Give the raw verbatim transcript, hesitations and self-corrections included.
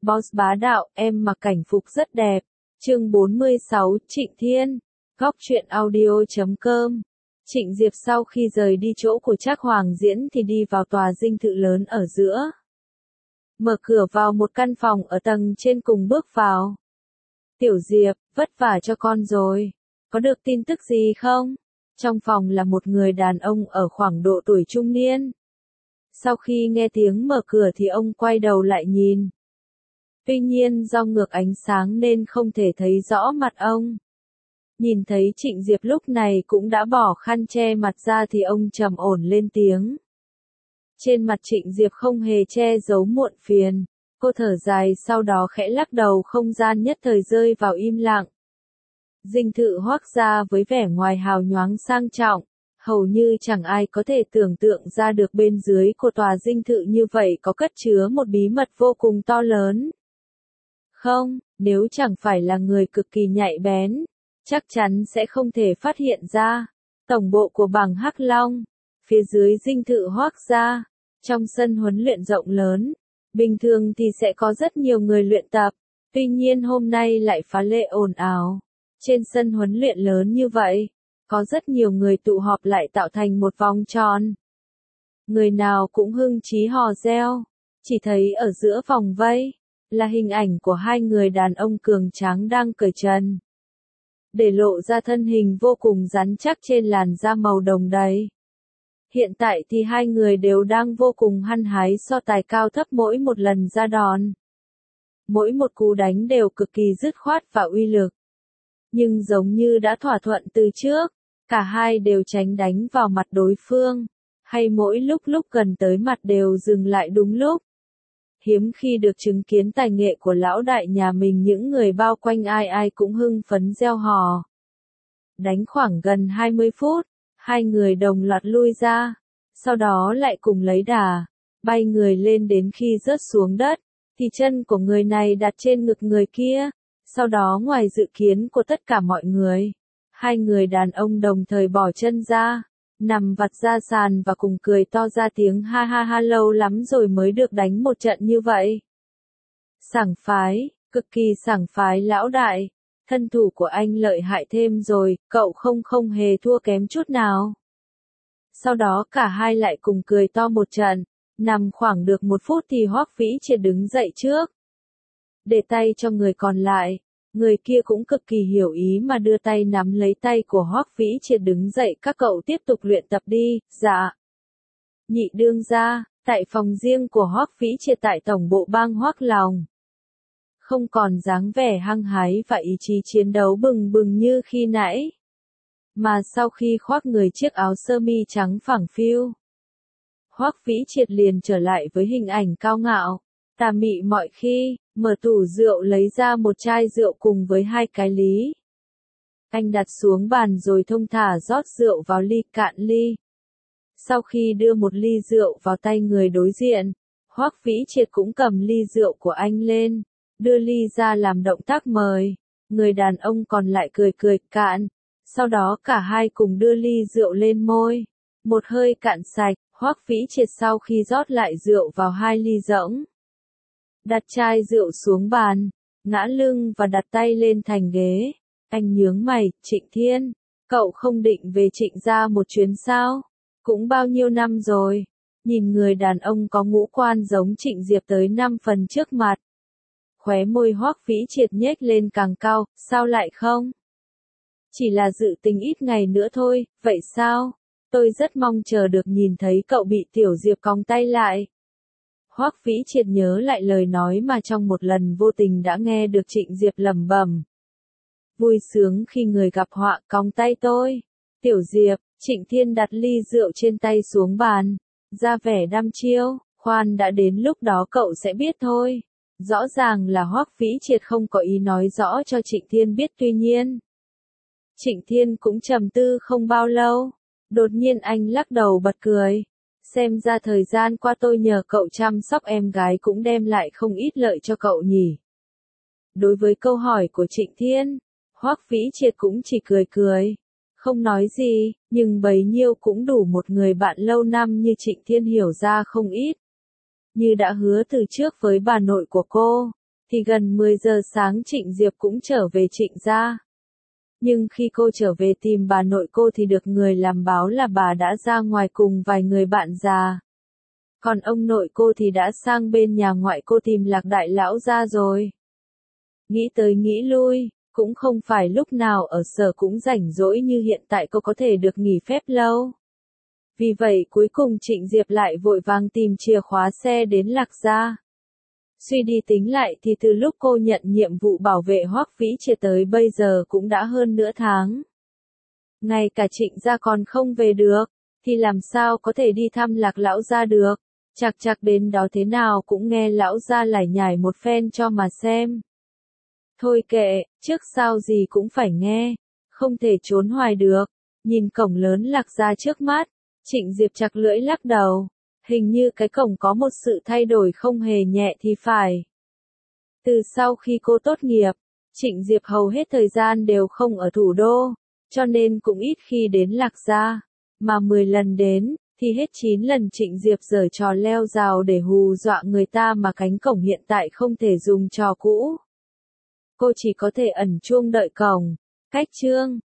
Boss bá đạo, em mặc cảnh phục rất đẹp. Chương bốn mươi sáu, Trịnh Thiên. Góc truyện audio chấm com. Trịnh Diệp sau khi rời đi chỗ của Trác Hoàng Diễn thì đi vào tòa dinh thự lớn ở giữa. Mở cửa vào một căn phòng ở tầng trên cùng bước vào. Tiểu Diệp, vất vả cho con rồi. Có được tin tức gì không? Trong phòng là một người đàn ông ở khoảng độ tuổi trung niên. Sau khi nghe tiếng mở cửa thì ông quay đầu lại nhìn. Tuy nhiên do ngược ánh sáng nên không thể thấy rõ mặt ông. Nhìn thấy Trịnh Diệp lúc này cũng đã bỏ khăn che mặt ra thì ông trầm ổn lên tiếng. Trên mặt Trịnh Diệp không hề che giấu muộn phiền. Cô thở dài sau đó khẽ lắc đầu, không gian nhất thời rơi vào im lặng. Dinh thự Hoác gia với vẻ ngoài hào nhoáng sang trọng, hầu như chẳng ai có thể tưởng tượng ra được bên dưới của tòa dinh thự như vậy có cất chứa một bí mật vô cùng to lớn. Không, nếu chẳng phải là người cực kỳ nhạy bén, chắc chắn sẽ không thể phát hiện ra. Tổng bộ của bảng Hắc Long, phía dưới dinh thự Hoác gia, trong sân huấn luyện rộng lớn, bình thường thì sẽ có rất nhiều người luyện tập, tuy nhiên hôm nay lại phá lệ ồn ào. Trên sân huấn luyện lớn như vậy, có rất nhiều người tụ họp lại tạo thành một vòng tròn. Người nào cũng hưng chí hò reo, chỉ thấy ở giữa vòng vây là hình ảnh của hai người đàn ông cường tráng đang cởi trần, để lộ ra thân hình vô cùng rắn chắc trên làn da màu đồng đầy. Hiện tại thì hai người đều đang vô cùng hăng hái so tài cao thấp mỗi một lần ra đòn. Mỗi một cú đánh đều cực kỳ dứt khoát và uy lực. Nhưng giống như đã thỏa thuận từ trước, cả hai đều tránh đánh vào mặt đối phương, hay mỗi lúc lúc gần tới mặt đều dừng lại đúng lúc. Hiếm khi được chứng kiến tài nghệ của lão đại nhà mình, những người bao quanh ai ai cũng hưng phấn reo hò. Đánh khoảng gần hai mươi phút, hai người đồng loạt lui ra, sau đó lại cùng lấy đà, bay người lên đến khi rớt xuống đất, thì chân của người này đặt trên ngực người kia. Sau đó ngoài dự kiến của tất cả mọi người, hai người đàn ông đồng thời bỏ chân ra, nằm vặt ra sàn và cùng cười to ra tiếng ha ha ha, lâu lắm rồi mới được đánh một trận như vậy. Sảng phái, cực kỳ sảng phái lão đại, thân thủ của anh lợi hại thêm rồi, cậu không không hề thua kém chút nào. Sau đó cả hai lại cùng cười to một trận, nằm khoảng được một phút thì Hoắc Vĩ Triệt đứng dậy trước. Để tay cho người còn lại, người kia cũng cực kỳ hiểu ý mà đưa tay nắm lấy tay của Hoắc Vĩ Triệt đứng dậy, các cậu tiếp tục luyện tập đi, dạ. Nhị đương gia, tại phòng riêng của Hoắc Vĩ Triệt tại tổng bộ bang Hoắc Long. Không còn dáng vẻ hăng hái và ý chí chiến đấu bừng bừng như khi nãy. Mà sau khi khoác người chiếc áo sơ mi trắng phẳng phiu, Hoắc Vĩ Triệt liền trở lại với hình ảnh cao ngạo, tà mị mọi khi. Mở tủ rượu lấy ra một chai rượu cùng với hai cái lý. Anh đặt xuống bàn rồi thông thả rót rượu vào ly, cạn ly. Sau khi đưa một ly rượu vào tay người đối diện, Hoắc Vĩ Triệt cũng cầm ly rượu của anh lên, đưa ly ra làm động tác mời. Người đàn ông còn lại cười cười cạn. Sau đó cả hai cùng đưa ly rượu lên môi. Một hơi cạn sạch, Hoắc Vĩ Triệt sau khi rót lại rượu vào hai ly rỗng, đặt chai rượu xuống bàn, ngã lưng và đặt tay lên thành ghế. Anh nhướng mày, Trịnh Thiên, cậu không định về Trịnh gia một chuyến sao? Cũng bao nhiêu năm rồi. Nhìn người đàn ông có ngũ quan giống Trịnh Diệp tới năm phần trước mặt. Khóe môi Hoắc Vĩ Triệt nhếch lên càng cao, sao lại không? Chỉ là dự tính ít ngày nữa thôi, vậy sao? Tôi rất mong chờ được nhìn thấy cậu bị Tiểu Diệp còng tay lại. Hoắc Vĩ Triệt nhớ lại lời nói mà trong một lần vô tình đã nghe được Trịnh Diệp lẩm bẩm. Vui sướng khi người gặp họa, còng tay tôi. Tiểu Diệp, Trịnh Thiên đặt ly rượu trên tay xuống bàn, ra vẻ đăm chiêu, khoan đã đến lúc đó cậu sẽ biết thôi. Rõ ràng là Hoắc Vĩ Triệt không có ý nói rõ cho Trịnh Thiên biết, tuy nhiên. Trịnh Thiên cũng trầm tư không bao lâu, đột nhiên anh lắc đầu bật cười. Xem ra thời gian qua tôi nhờ cậu chăm sóc em gái cũng đem lại không ít lợi cho cậu nhỉ. Đối với câu hỏi của Trịnh Thiên, Hoắc Vĩ Triệt cũng chỉ cười cười, không nói gì, nhưng bấy nhiêu cũng đủ một người bạn lâu năm như Trịnh Thiên hiểu ra không ít. Như đã hứa từ trước với bà nội của cô, thì gần mười giờ sáng Trịnh Diệp cũng trở về Trịnh gia. Nhưng khi cô trở về tìm bà nội cô thì được người làm báo là bà đã ra ngoài cùng vài người bạn già. Còn ông nội cô thì đã sang bên nhà ngoại cô tìm Lạc đại lão gia rồi. Nghĩ tới nghĩ lui, cũng không phải lúc nào ở sở cũng rảnh rỗi như hiện tại cô có thể được nghỉ phép lâu. Vì vậy cuối cùng Trịnh Diệp lại vội vàng tìm chìa khóa xe đến Lạc gia. Suy đi tính lại thì từ lúc cô nhận nhiệm vụ bảo vệ Hoắc Vĩ Triệt tới bây giờ cũng đã hơn nửa tháng. Ngay cả Trịnh gia còn không về được, thì làm sao có thể đi thăm Lạc lão gia được, chạc chạc đến đó thế nào cũng nghe lão gia lải nhải một phen cho mà xem. Thôi kệ, trước sau gì cũng phải nghe, không thể trốn hoài được. Nhìn cổng lớn Lạc gia trước mắt, Trịnh Diệp chặt lưỡi lắc đầu. Hình như cái cổng có một sự thay đổi không hề nhẹ thì phải. Từ sau khi cô tốt nghiệp, Trịnh Diệp hầu hết thời gian đều không ở thủ đô, cho nên cũng ít khi đến Lạc gia, mà mười lần đến, thì hết chín lần Trịnh Diệp giở trò leo rào để hù dọa người ta mà cánh cổng hiện tại không thể dùng trò cũ. Cô chỉ có thể ẩn chuông đợi cổng, cách chương.